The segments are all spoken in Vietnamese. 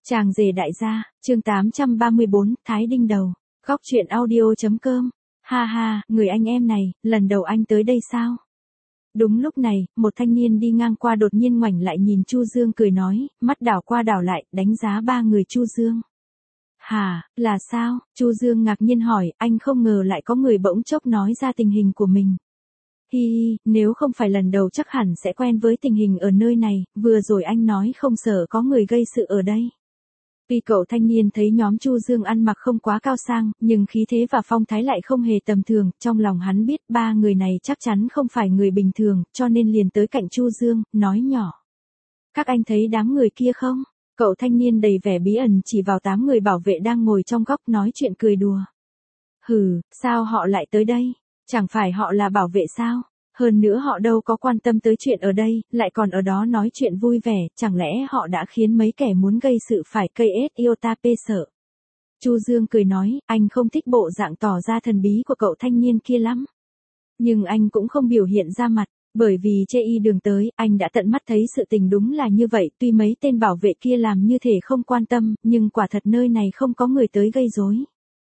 Chàng rể đại gia, chương 834, Thái Đinh Đầu, góc chuyện audio.com. Ha ha, người anh em này, lần đầu anh tới đây sao? Đúng lúc này, một thanh niên đi ngang qua đột nhiên ngoảnh lại nhìn Chu Dương cười nói, mắt đảo qua đảo lại, đánh giá ba người Chu Dương. Hả, là sao? Chu Dương ngạc nhiên hỏi, anh không ngờ lại có người bỗng chốc nói ra tình hình của mình. Hi hi, nếu không phải lần đầu chắc hẳn sẽ quen với tình hình ở nơi này, vừa rồi anh nói không sợ có người gây sự ở đây. Vì cậu thanh niên thấy nhóm Chu Dương ăn mặc không quá cao sang, nhưng khí thế và phong thái lại không hề tầm thường, trong lòng hắn biết ba người này chắc chắn không phải người bình thường, cho nên liền tới cạnh Chu Dương, nói nhỏ. Các anh thấy đám người kia không? Cậu thanh niên đầy vẻ bí ẩn chỉ vào 8 người bảo vệ đang ngồi trong góc nói chuyện cười đùa. Hừ, sao họ lại tới đây? Chẳng phải họ là bảo vệ sao? Hơn nữa họ đâu có quan tâm tới chuyện ở đây, lại còn ở đó nói chuyện vui vẻ, chẳng lẽ họ đã khiến mấy kẻ muốn gây sự phải cây ết iota pê sợ. Chu Dương cười nói, anh không thích bộ dạng tỏ ra thần bí của cậu thanh niên kia lắm. Nhưng anh cũng không biểu hiện ra mặt, bởi vì chê y đường tới, anh đã tận mắt thấy sự tình đúng là như vậy, tuy mấy tên bảo vệ kia làm như thể không quan tâm, nhưng quả thật nơi này không có người tới gây rối.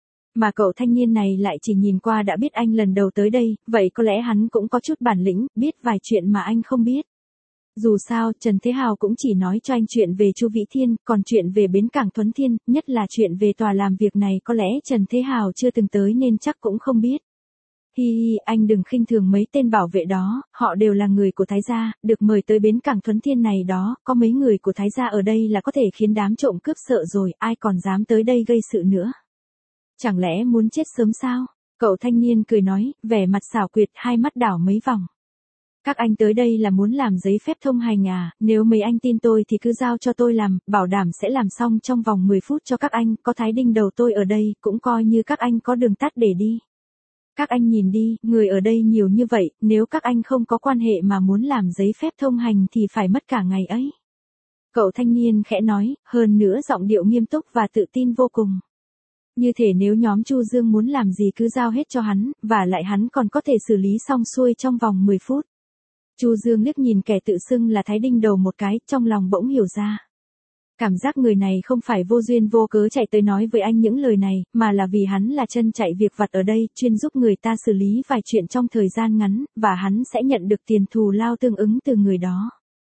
Mà cậu thanh niên này lại chỉ nhìn qua đã biết anh lần đầu tới đây, vậy có lẽ hắn cũng có chút bản lĩnh, biết vài chuyện mà anh không biết. Dù sao, Trần Thế Hào cũng chỉ nói cho anh chuyện về Chu Vĩ Thiên, còn chuyện về bến cảng Thuấn Thiên, nhất là chuyện về tòa làm việc này có lẽ Trần Thế Hào chưa từng tới nên chắc cũng không biết. Hi hi, anh đừng khinh thường mấy tên bảo vệ đó, họ đều là người của Thái gia, được mời tới bến cảng Thuấn Thiên này đó, có mấy người của Thái gia ở đây là có thể khiến đám trộm cướp sợ rồi, ai còn dám tới đây gây sự nữa. Chẳng lẽ muốn chết sớm sao? Cậu thanh niên cười nói, vẻ mặt xảo quyệt, hai mắt đảo mấy vòng. Các anh tới đây là muốn làm giấy phép thông hành à, nếu mấy anh tin tôi thì cứ giao cho tôi làm, bảo đảm sẽ làm xong trong vòng 10 phút cho các anh, có Thái Đinh Đầu tôi ở đây, cũng coi như các anh có đường tắt để đi. Các anh nhìn đi, người ở đây nhiều như vậy, nếu các anh không có quan hệ mà muốn làm giấy phép thông hành thì phải mất cả ngày ấy. Cậu thanh niên khẽ nói, hơn nữa giọng điệu nghiêm túc và tự tin vô cùng. Như thể nếu nhóm Chu Dương muốn làm gì cứ giao hết cho hắn, và lại hắn còn có thể xử lý xong xuôi trong vòng 10 phút. Chu Dương liếc nhìn kẻ tự xưng là Thái Đinh Đầu một cái, trong lòng bỗng hiểu ra. Cảm giác người này không phải vô duyên vô cớ chạy tới nói với anh những lời này, mà là vì hắn là chân chạy việc vặt ở đây, chuyên giúp người ta xử lý vài chuyện trong thời gian ngắn, và hắn sẽ nhận được tiền thù lao tương ứng từ người đó.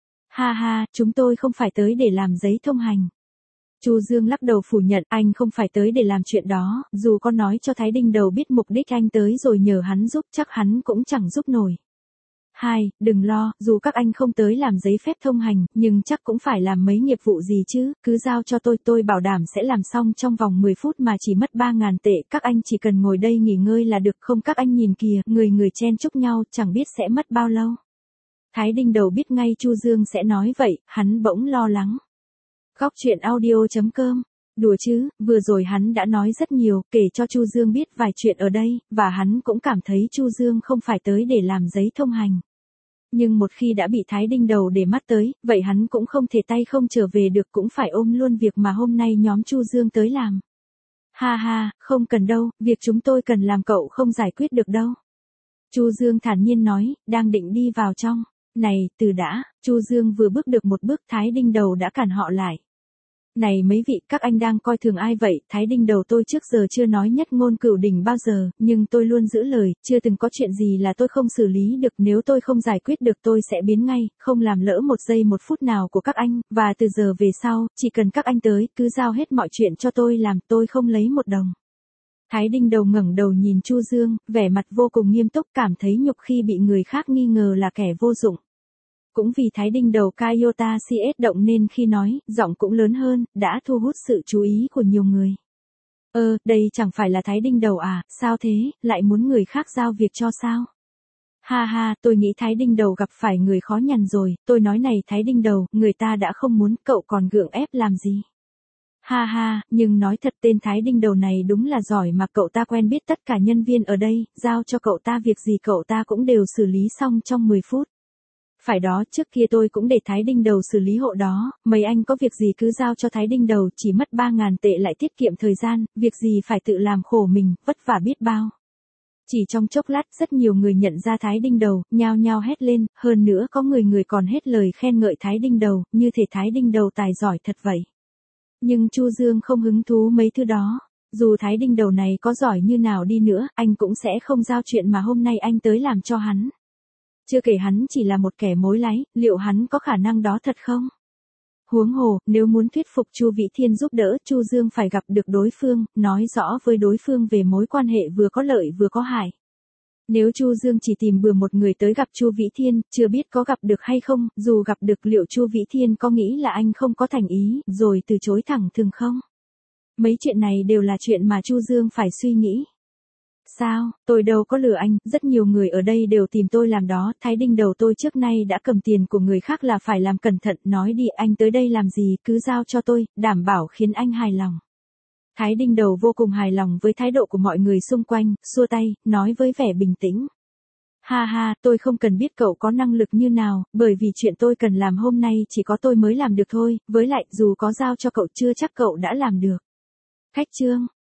Ha ha, chúng tôi không phải tới để làm giấy thông hành. Chu Dương lắc đầu phủ nhận, anh không phải tới để làm chuyện đó, dù có nói cho Thái Đinh Đầu biết mục đích anh tới rồi nhờ hắn giúp chắc hắn cũng chẳng giúp nổi. Hai, đừng lo, dù các anh không tới làm giấy phép thông hành, nhưng chắc cũng phải làm mấy nghiệp vụ gì chứ, cứ giao cho tôi bảo đảm sẽ làm xong trong vòng 10 phút mà chỉ mất 3.000 tệ, các anh chỉ cần ngồi đây nghỉ ngơi là được, không các anh nhìn kìa, người chen chúc nhau, chẳng biết sẽ mất bao lâu. Thái Đinh Đầu biết ngay Chu Dương sẽ nói vậy, hắn bỗng lo lắng. Góc chuyện audio.com. Đùa chứ, vừa rồi hắn đã nói rất nhiều, kể cho Chu Dương biết vài chuyện ở đây, và hắn cũng cảm thấy Chu Dương không phải tới để làm giấy thông hành. Nhưng một khi đã bị Thái Đinh Đầu để mắt tới, vậy hắn cũng không thể tay không trở về được, cũng phải ôm luôn việc mà hôm nay nhóm Chu Dương tới làm. Ha ha, không cần đâu, việc chúng tôi cần làm cậu không giải quyết được đâu. Chu Dương thản nhiên nói, đang định đi vào trong. Này, từ đã, Chu Dương vừa bước được một bước Thái Đinh Đầu đã cản họ lại. Này mấy vị, các anh đang coi thường ai vậy, Thái Đinh Đầu tôi trước giờ chưa nói nhất ngôn cửu đỉnh bao giờ, nhưng tôi luôn giữ lời, chưa từng có chuyện gì là tôi không xử lý được, nếu tôi không giải quyết được tôi sẽ biến ngay, không làm lỡ một giây một phút nào của các anh, và từ giờ về sau, chỉ cần các anh tới, cứ giao hết mọi chuyện cho tôi làm, tôi không lấy một đồng. Thái Đinh Đầu ngẩng đầu nhìn Chu Dương, vẻ mặt vô cùng nghiêm túc, cảm thấy nhục khi bị người khác nghi ngờ là kẻ vô dụng. Cũng vì Thái Đinh Đầu Kaiota CS động nên khi nói, giọng cũng lớn hơn, đã thu hút sự chú ý của nhiều người. Đây chẳng phải là Thái Đinh Đầu à, sao thế, lại muốn người khác giao việc cho sao? Ha ha, tôi nghĩ Thái Đinh Đầu gặp phải người khó nhằn rồi, tôi nói này Thái Đinh Đầu, người ta đã không muốn, cậu còn gượng ép làm gì? Ha ha, nhưng nói thật tên Thái Đinh Đầu này đúng là giỏi mà cậu ta quen biết tất cả nhân viên ở đây, giao cho cậu ta việc gì cậu ta cũng đều xử lý xong trong 10 phút. Phải đó, trước kia tôi cũng để Thái Đinh Đầu xử lý hộ đó, mấy anh có việc gì cứ giao cho Thái Đinh Đầu, chỉ mất 3.000 tệ lại tiết kiệm thời gian, việc gì phải tự làm khổ mình, vất vả biết bao. Chỉ trong chốc lát rất nhiều người nhận ra Thái Đinh Đầu, nhao nhao hét lên, hơn nữa có người còn hết lời khen ngợi Thái Đinh Đầu, như thể Thái Đinh Đầu tài giỏi thật vậy. Nhưng Chu Dương không hứng thú mấy thứ đó. Dù Thái Đinh đầu này có giỏi như nào đi nữa, anh cũng sẽ không giao chuyện mà hôm nay anh tới làm cho hắn. Chưa kể hắn chỉ là một kẻ mối láy, liệu hắn có khả năng đó thật không? Huống hồ, nếu muốn thuyết phục Chu Vĩ Thiên giúp đỡ, Chu Dương phải gặp được đối phương, nói rõ với đối phương về mối quan hệ vừa có lợi vừa có hại. Nếu Chu Dương chỉ tìm bừa một người tới gặp Chu Vĩ Thiên, chưa biết có gặp được hay không, dù gặp được liệu Chu Vĩ Thiên có nghĩ là anh không có thành ý, rồi từ chối thẳng thừng không? Mấy chuyện này đều là chuyện mà Chu Dương phải suy nghĩ. Sao, tôi đâu có lừa anh, rất nhiều người ở đây đều tìm tôi làm đó, Thái Đinh đầu tôi trước nay đã cầm tiền của người khác là phải làm cẩn thận, nói đi anh tới đây làm gì, cứ giao cho tôi, đảm bảo khiến anh hài lòng. Thái Đinh đầu vô cùng hài lòng với thái độ của mọi người xung quanh, xua tay, nói với vẻ bình tĩnh. Ha ha, tôi không cần biết cậu có năng lực như nào, bởi vì chuyện tôi cần làm hôm nay chỉ có tôi mới làm được thôi, với lại dù có giao cho cậu chưa chắc cậu đã làm được. Khách trương.